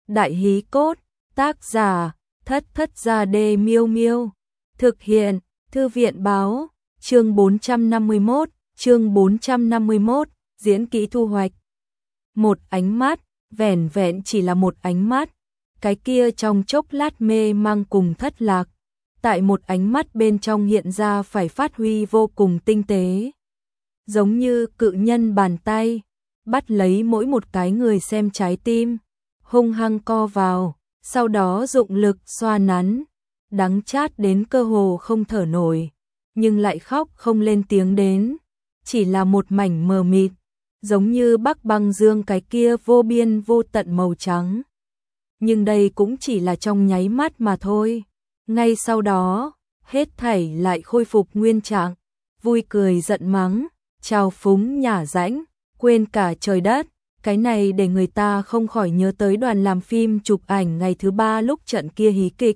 Đại hí cốt, tác giả, Thất Thất Gia Đê Miêu Miêu. Thực hiện, Thư viện báo, chương 451, diễn kỹ thu hoạch. Một ánh mắt, vẻn vẹn chỉ là một ánh mắt, cái kia trong chốc lát mê mang cùng thất lạc, tại một ánh mắt bên trong hiện ra phải phát huy vô cùng tinh tế. Giống như cự nhân bàn tay, bắt lấy mỗi một cái người xem trái tim, hung hăng co vào, sau đó dụng lực xoa nắn, đắng chát đến cơ hồ không thở nổi, nhưng lại khóc không lên tiếng đến, chỉ là một mảnh mờ mịt, giống như Bắc Băng Dương cái kia vô biên vô tận màu trắng. Nhưng đây cũng chỉ là trong nháy mắt mà thôi. Ngay sau đó, hết thảy lại khôi phục nguyên trạng, vui cười giận mắng, trào phúng nhả rãnh, quên cả trời đất. Cái này để người ta không khỏi nhớ tới đoàn làm phim chụp ảnh ngày thứ 3 lúc trận kia hí kịch.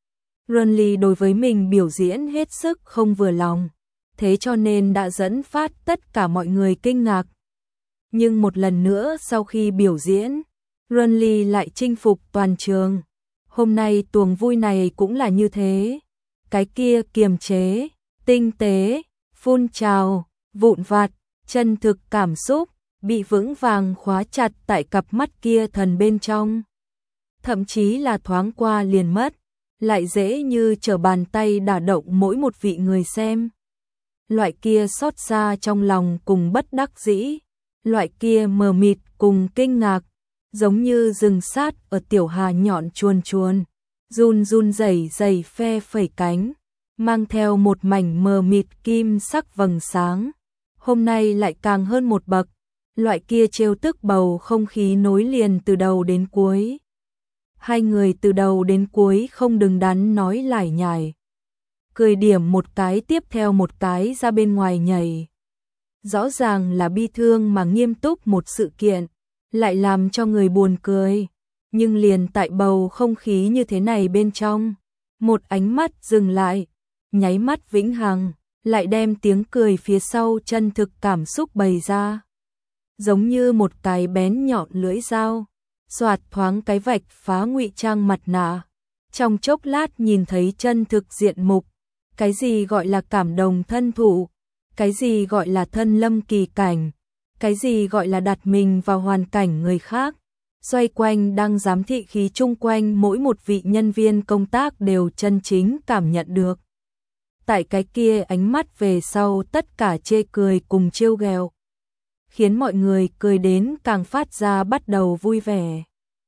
Runly đối với mình biểu diễn hết sức không vừa lòng, thế cho nên đã dẫn phát tất cả mọi người kinh ngạc. Nhưng một lần nữa sau khi biểu diễn, Runly lại chinh phục toàn trường. Hôm nay tuồng vui này cũng là như thế. Cái kia kiềm chế, tinh tế, phun trào, vụn vặt, chân thực cảm xúc, bị vững vàng khóa chặt tại cặp mắt kia thần bên trong. Thậm chí là thoáng qua liền mất, lại dễ như trở bàn tay đả động mỗi một vị người xem. Loại kia xót xa trong lòng cùng bất đắc dĩ, loại kia mờ mịt cùng kinh ngạc, giống như rừng sát ở tiểu hà nhọn chuồn chuồn, run run rẩy rẩy phe phẩy cánh, mang theo một mảnh mờ mịt kim sắc vầng sáng. Hôm nay lại càng hơn một bậc, loại kia trêu tức bầu không khí nối liền từ đầu đến cuối. Hai người từ đầu đến cuối không đứng đắn nói lải nhải, cười điểm một cái tiếp theo một cái ra bên ngoài nhảy. Rõ ràng là bi thương mà nghiêm túc một sự kiện, lại làm cho người buồn cười. Nhưng liền tại bầu không khí như thế này bên trong, một ánh mắt dừng lại, nháy mắt vĩnh hằng, lại đem tiếng cười phía sau chân thực cảm xúc bày ra. Giống như một cái bén nhọn lưỡi dao, xoạt thoáng cái vạch phá ngụy trang mặt nạ. Trong chốc lát nhìn thấy chân thực diện mục, cái gì gọi là cảm đồng thân thụ, cái gì gọi là thân lâm kỳ cảnh, cái gì gọi là đặt mình vào hoàn cảnh người khác. Xoay quanh đang giám thị khí chung quanh mỗi một vị nhân viên công tác đều chân chính cảm nhận được. Tại cái kia ánh mắt về sau tất cả chê cười cùng trêu ghẹo, khiến mọi người cười đến càng phát ra bắt đầu vui vẻ.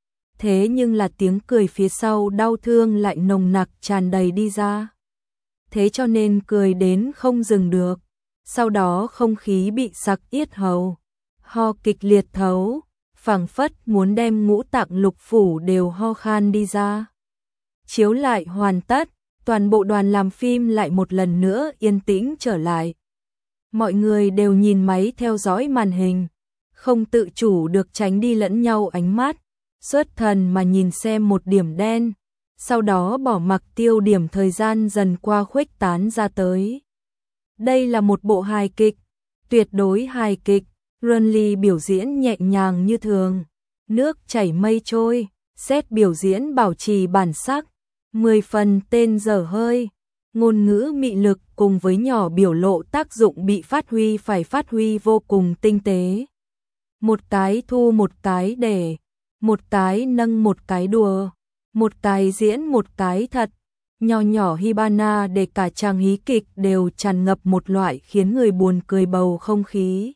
Thế nhưng là tiếng cười phía sau đau thương lại nồng nặc tràn đầy đi ra. Thế cho nên cười đến không dừng được. Sau đó không khí bị sặc yết hầu, ho kịch liệt thấu, phảng phất muốn đem ngũ tạng lục phủ đều ho khan đi ra. Chiếu lại hoàn tất, toàn bộ đoàn làm phim lại một lần nữa yên tĩnh trở lại. Mọi người đều nhìn máy theo dõi màn hình, không tự chủ được tránh đi lẫn nhau ánh mắt, xuất thần mà nhìn xem một điểm đen, sau đó bỏ mặc tiêu điểm thời gian dần qua khuếch tán ra tới. Đây là một bộ hài kịch, tuyệt đối hài kịch. Runly biểu diễn nhẹ nhàng như thường, nước chảy mây trôi, xét biểu diễn bảo trì bản sắc, 10 phần tên dở hơi, ngôn ngữ mị lực cùng với nhỏ biểu lộ tác dụng bị phát huy vô cùng tinh tế. Một cái thu một cái để, một cái nâng một cái đùa, một cái diễn một cái thật. Nho nhỏ Hibana để cả chàng hí kịch đều tràn ngập một loại khiến người buồn cười bầu không khí.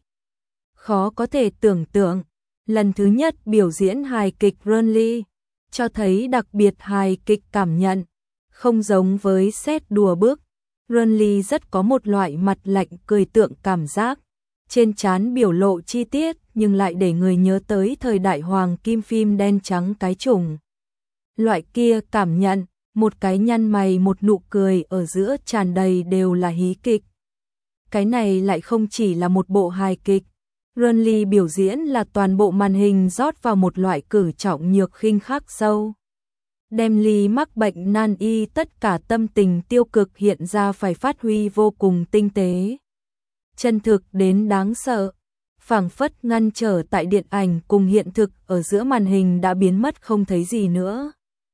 Khó có thể tưởng tượng, lần thứ nhất biểu diễn hài kịch Runly, cho thấy đặc biệt hài kịch cảm nhận, không giống với xét đùa bức. Runly rất có một loại mặt lạnh cười tượng cảm giác, trên trán biểu lộ chi tiết nhưng lại để người nhớ tới thời đại hoàng kim phim đen trắng cái chủng. Loại kia cảm nhận, một cái nhăn mày một nụ cười ở giữa tràn đầy đều là hí kịch. Cái này lại không chỉ là một bộ hài kịch. Runly biểu diễn là toàn bộ màn hình rót vào một loại cử trọng nhược khinh khắc sâu. Đem Ly mắc bệnh nan y tất cả tâm tình tiêu cực hiện ra phải phát huy vô cùng tinh tế. Chân thực đến đáng sợ. phảng phất ngăn trở tại điện ảnh cùng hiện thực ở giữa màn hình đã biến mất không thấy gì nữa.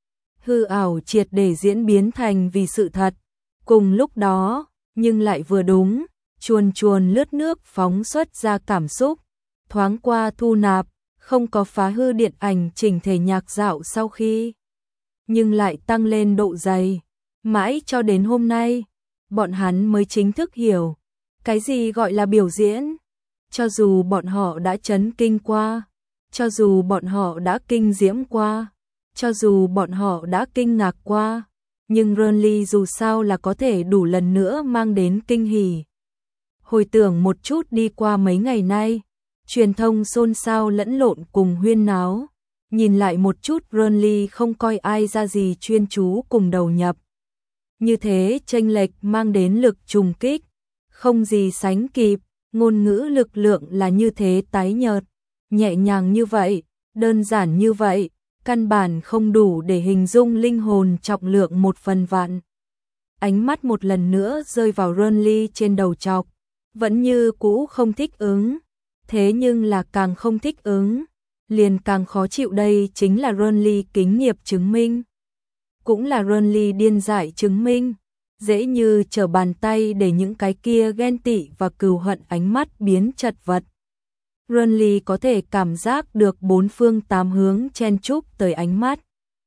Hư ảo triệt để diễn biến thành vì sự thật. Cùng lúc đó, nhưng lại vừa đúng, chuồn chuồn lướt nước phóng xuất ra cảm xúc, thoáng qua thu nạp, không có phá hư điện ảnh chỉnh thể nhạc dạo sau khi, nhưng lại tăng lên độ dày. Mãi cho đến hôm nay, bọn hắn mới chính thức hiểu cái gì gọi là biểu diễn. Cho dù bọn họ đã chấn kinh qua, cho dù bọn họ đã kinh diễm qua, cho dù bọn họ đã kinh ngạc qua, nhưng Renly dù sao là có thể đủ lần nữa mang đến kinh hỉ. Hồi tưởng một chút đi qua mấy ngày nay, truyền thông xôn xao lẫn lộn cùng huyên náo, nhìn lại một chút Renly không coi ai ra gì chuyên chú cùng đầu nhập. Như thế chênh lệch mang đến lực trùng kích, không gì sánh kịp, ngôn ngữ lực lượng là như thế tái nhợt, nhẹ nhàng như vậy, đơn giản như vậy, căn bản không đủ để hình dung linh hồn trọng lượng 1/1000. Ánh mắt một lần nữa rơi vào Renly trên đầu chọc, vẫn như cũ không thích ứng, thế nhưng là càng không thích ứng, liền càng khó chịu. Đây chính là Renly kính nghiệp chứng minh, cũng là Renly điên dại chứng minh, dễ như trở bàn tay để những cái kia ghen tị và cừu hận ánh mắt biến chật vật. Renly có thể cảm giác được bốn phương tám hướng chen chúc tới ánh mắt,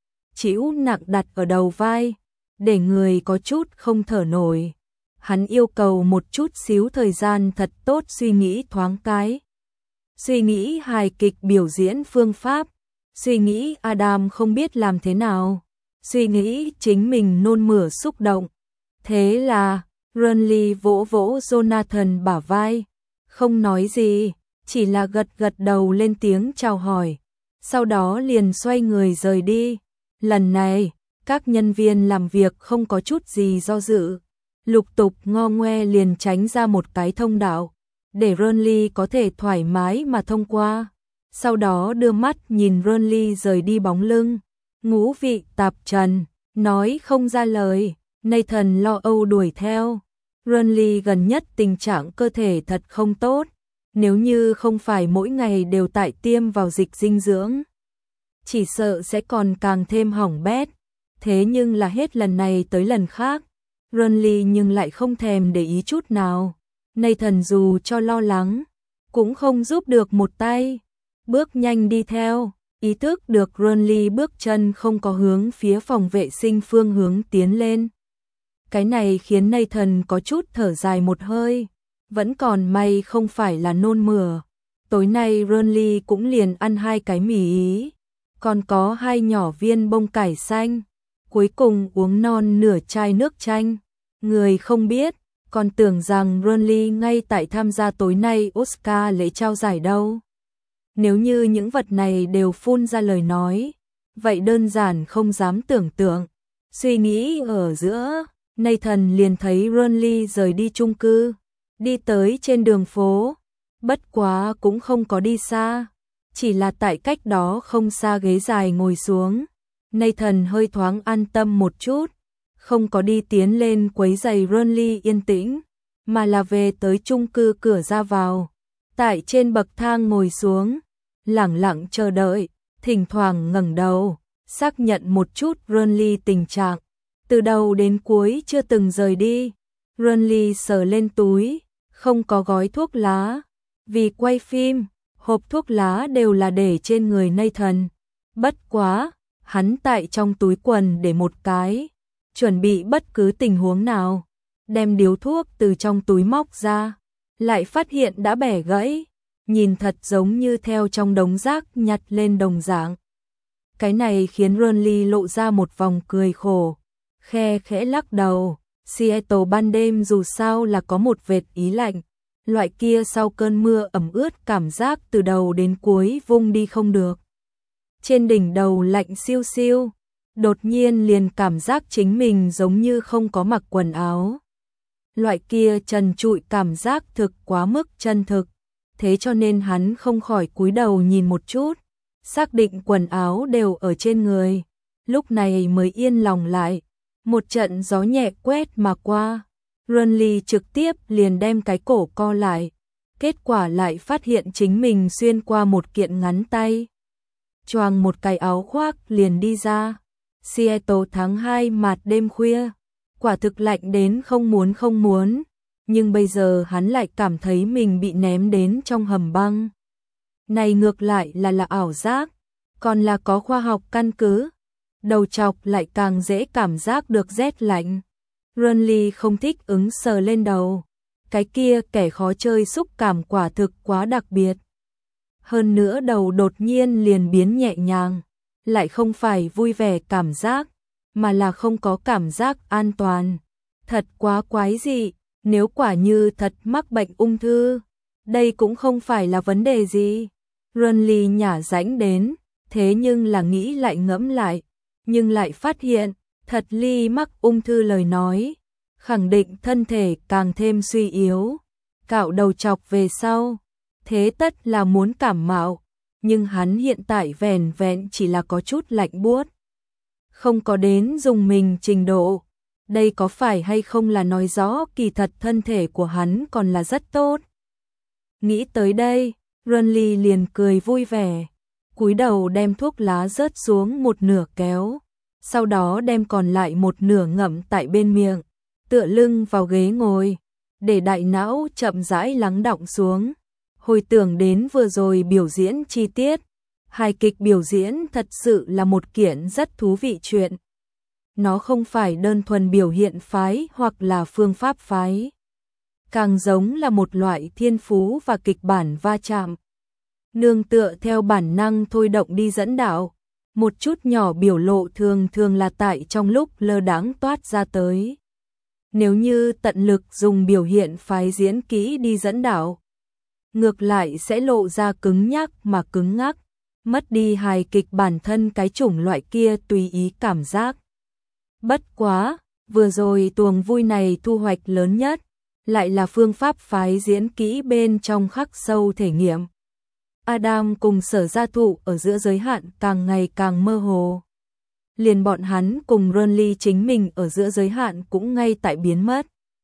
chịu nặng đặt ở đầu vai, để người có chút không thở nổi. Hắn yêu cầu một chút xíu thời gian thật tốt suy nghĩ thoáng cái. Suy nghĩ hài kịch biểu diễn phương pháp, suy nghĩ Adam không biết làm thế nào, suy nghĩ chính mình nôn mửa xúc động. Thế là, Renly vỗ vỗ Jonathan bả vai, không nói gì, chỉ là gật gật đầu lên tiếng chào hỏi, sau đó liền xoay người rời đi. Lần này, các nhân viên làm việc không có chút gì do dự, lục tục ngo ngoe liền tránh ra một cái thông đạo, để Renly có thể thoải mái mà thông qua. Sau đó đưa mắt nhìn Renly rời đi bóng lưng, ngũ vị tạp trần, nói không ra lời. Nathan lo âu đuổi theo. Renly gần nhất tình trạng cơ thể thật không tốt, nếu như không phải mỗi ngày đều tại tiêm vào dịch dinh dưỡng, chỉ sợ sẽ còn càng thêm hỏng bét. Thế nhưng là hết lần này tới lần khác, Renly nhưng lại không thèm để ý chút nào. Nathan dù cho lo lắng, cũng không giúp được một tay, bước nhanh đi theo, ý thức được Renly bước chân không có hướng phía phòng vệ sinh phương hướng tiến lên. Cái này khiến Nathan có chút thở dài một hơi, vẫn còn may không phải là nôn mửa. Tối nay Renly cũng liền ăn 2 cái mì ý, còn có 2 nhỏ viên bông cải xanh, cuối cùng uống non nửa chai nước chanh. Người không biết, còn tưởng rằng Renly ngay tại tham gia tối nay Oscar lễ trao giải đâu. Nếu như những vật này đều phun ra lời nói, vậy đơn giản không dám tưởng tượng. Suy nghĩ ở giữa, Nathan liền thấy Renly rời đi chung cư, đi tới trên đường phố, bất quá cũng không có đi xa, chỉ là tại cách đó không xa ghế dài ngồi xuống. Nathan hơi thoáng an tâm một chút, không có đi tiến lên quấy rầy Renly yên tĩnh, mà là về tới chung cư cửa ra vào, tại trên bậc thang ngồi xuống, lẳng lặng chờ đợi, thỉnh thoảng ngẩng đầu, xác nhận một chút Renly tình trạng. Từ đầu đến cuối chưa từng rời đi. Renly sờ lên túi, không có gói thuốc lá. Vì quay phim, hộp thuốc lá đều là để trên người Nathan. Bất quá, hắn tại trong túi quần để một cái, chuẩn bị bất cứ tình huống nào. Đem điếu thuốc từ trong túi móc ra, lại phát hiện đã bẻ gãy, nhìn thật giống như theo trong đống rác nhặt lên đồng dạng. Cái này khiến Renly lộ ra một vòng cười khổ, khe khẽ lắc đầu. Seattle ban đêm dù sao là có một vệt ý lạnh, loại kia sau cơn mưa ẩm ướt cảm giác từ đầu đến cuối vung đi không được. Trên đỉnh đầu lạnh siêu siêu, đột nhiên liền cảm giác chính mình giống như không có mặc quần áo. Loại kia trần trụi cảm giác thực quá mức chân thực, thế cho nên hắn không khỏi cúi đầu nhìn một chút, xác định quần áo đều ở trên người, lúc này mới yên lòng lại. Một trận gió nhẹ quét mà qua, Renly trực tiếp liền đem cái cổ co lại, kết quả lại phát hiện chính mình xuyên qua một kiện ngắn tay, choàng một cái áo khoác liền đi ra. Seattle tháng 2 mạt đêm khuya, quả thực lạnh đến không muốn, nhưng bây giờ hắn lại cảm thấy mình bị ném đến trong hầm băng. Này ngược lại là ảo giác, còn là có khoa học căn cứ. Đầu chọc lại càng dễ cảm giác được rét lạnh. Renly không thích ứng sờ lên đầu. Cái kia kẻ khó chơi xúc cảm quả thực quá đặc biệt. Hơn nữa đầu đột nhiên liền biến nhẹ nhàng, lại không phải vui vẻ cảm giác, mà là không có cảm giác an toàn. Thật quá quái dị, nếu quả như thật mắc bệnh ung thư, đây cũng không phải là vấn đề gì. Renly nhả rãnh đến, thế nhưng là nghĩ lại ngẫm lại, nhưng lại phát hiện, thật Ly mắc ung thư lời nói, khẳng định thân thể càng thêm suy yếu, cạo đầu chọc về sau, thế tất là muốn cảm mạo, nhưng hắn hiện tại vẻn vẹn chỉ là có chút lạnh buốt, không có đến dùng mình trình độ. Đây có phải hay không là nói rõ kỳ thật thân thể của hắn còn là rất tốt. Nghĩ tới đây, Renly liền cười vui vẻ, cúi đầu đem thuốc lá rớt xuống một nửa kéo, sau đó đem còn lại một nửa ngậm tại bên miệng, tựa lưng vào ghế ngồi, để đại não chậm rãi lắng đọng xuống. Hồi tưởng đến vừa rồi biểu diễn chi tiết, hài kịch biểu diễn thật sự là một kiện rất thú vị chuyện. Nó không phải đơn thuần biểu hiện phái hoặc là phương pháp phái, càng giống là một loại thiên phú và kịch bản va chạm. Nương tựa theo bản năng thôi động đi dẫn đạo, một chút nhỏ biểu lộ thường thường là tại trong lúc lơ đãng toát ra tới. Nếu như tận lực dùng biểu hiện phái diễn kỹ đi dẫn đạo, ngược lại sẽ lộ ra cứng nhắc mà cứng ngắc, mất đi hài kịch bản thân cái chủng loại kia tùy ý cảm giác. Bất quá, vừa rồi tuồng vui này thu hoạch lớn nhất, lại là phương pháp phái diễn kỹ bên trong khắc sâu thể nghiệm. Adam cùng Sở Gia Thụ ở giữa giới hạn càng ngày càng mơ hồ. Liền bọn hắn cùng Renly chính mình ở giữa giới hạn cũng ngay tại biến mất.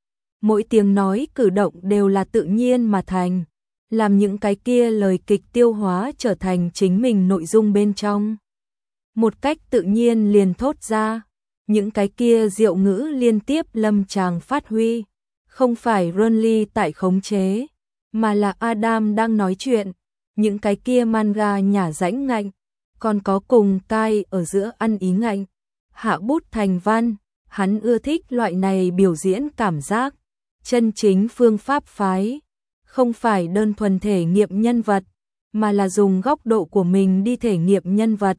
Mỗi tiếng nói cử động đều là tự nhiên mà thành, làm những cái kia lời kịch tiêu hóa trở thành chính mình nội dung bên trong. Một cách tự nhiên liền thốt ra, những cái kia diệu ngữ liên tiếp lâm tràng phát huy, không phải Renly tại khống chế, mà là Adam đang nói chuyện. Những cái kia manga nhả rãnh ngạnh, còn có cùng tai ở giữa ăn ý ngạnh, hạ bút thành văn, hắn ưa thích loại này biểu diễn cảm giác. Chân chính phương pháp phái, không phải đơn thuần thể nghiệm nhân vật, mà là dùng góc độ của mình đi thể nghiệm nhân vật.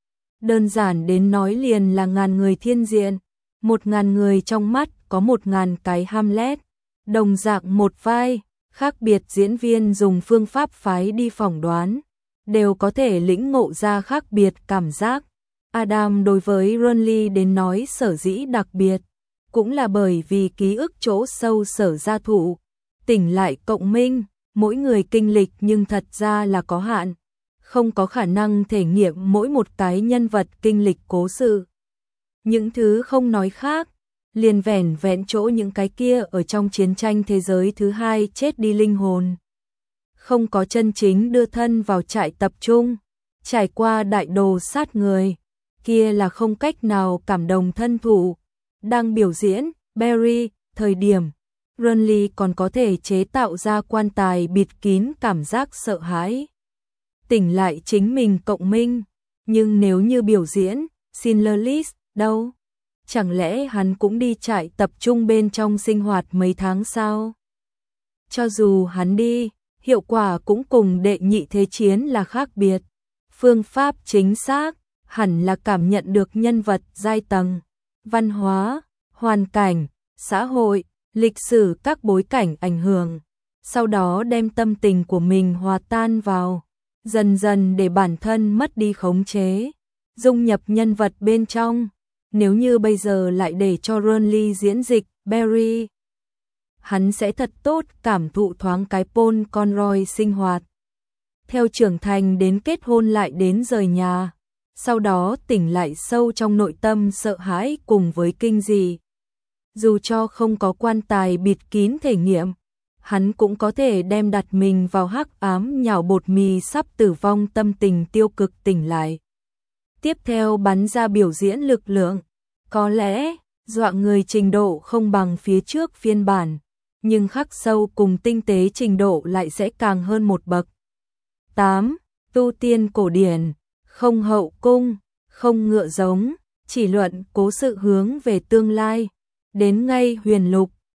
Đơn giản đến nói liền là ngàn người thiên diện, 1000 người trong mắt có 1000 cái Hamlet, đồng dạng một vai. Khác biệt diễn viên dùng phương pháp phái đi phỏng đoán, đều có thể lĩnh ngộ ra khác biệt cảm giác. Adam đối với Renly đến nói sở dĩ đặc biệt, cũng là bởi vì ký ức chỗ sâu Sở Gia Thụ, tỉnh lại cộng minh, mỗi người kinh lịch nhưng thật ra là có hạn, không có khả năng thể nghiệm mỗi một cái nhân vật kinh lịch cố sự. Những thứ không nói khác, liền vẻn vẹn chỗ những cái kia ở trong chiến tranh thế giới thứ hai chết đi linh hồn. Không có chân chính đưa thân vào trại tập trung, trải qua đại đồ sát người, kia là không cách nào cảm động thân thủ. Đang biểu diễn, Barry, thời điểm, Renly còn có thể chế tạo ra quan tài bịt kín cảm giác sợ hãi. Tỉnh lại chính mình cộng minh, nhưng nếu như biểu diễn, Schindler's List, đâu? Chẳng lẽ hắn cũng đi trại tập trung bên trong sinh hoạt mấy tháng sao? Cho dù hắn đi, hiệu quả cũng cùng đệ nhị thế chiến là khác biệt. Phương pháp chính xác, hẳn là cảm nhận được nhân vật giai tầng, văn hóa, hoàn cảnh, xã hội, lịch sử các bối cảnh ảnh hưởng. Sau đó đem tâm tình của mình hòa tan vào, dần dần để bản thân mất đi khống chế, dung nhập nhân vật bên trong. Nếu như bây giờ lại để cho Renly diễn dịch Barry, hắn sẽ thật tốt cảm thụ thoáng cái Paul Conroy sinh hoạt. Theo trưởng thành đến kết hôn lại đến rời nhà, sau đó tỉnh lại sâu trong nội tâm sợ hãi cùng với kinh dị. Dù cho không có quan tài bịt kín thể nghiệm, hắn cũng có thể đem đặt mình vào hắc ám nhào bột mì sắp tử vong tâm tình tiêu cực tỉnh lại. Tiếp theo bắn ra biểu diễn lực lượng, có lẽ dọa người trình độ không bằng phía trước phiên bản, nhưng khắc sâu cùng tinh tế trình độ lại sẽ càng hơn một bậc. 8. Tu tiên cổ điển, không hậu cung, không ngựa giống, chỉ luận cố sự hướng về tương lai. Đến ngay huyền lục,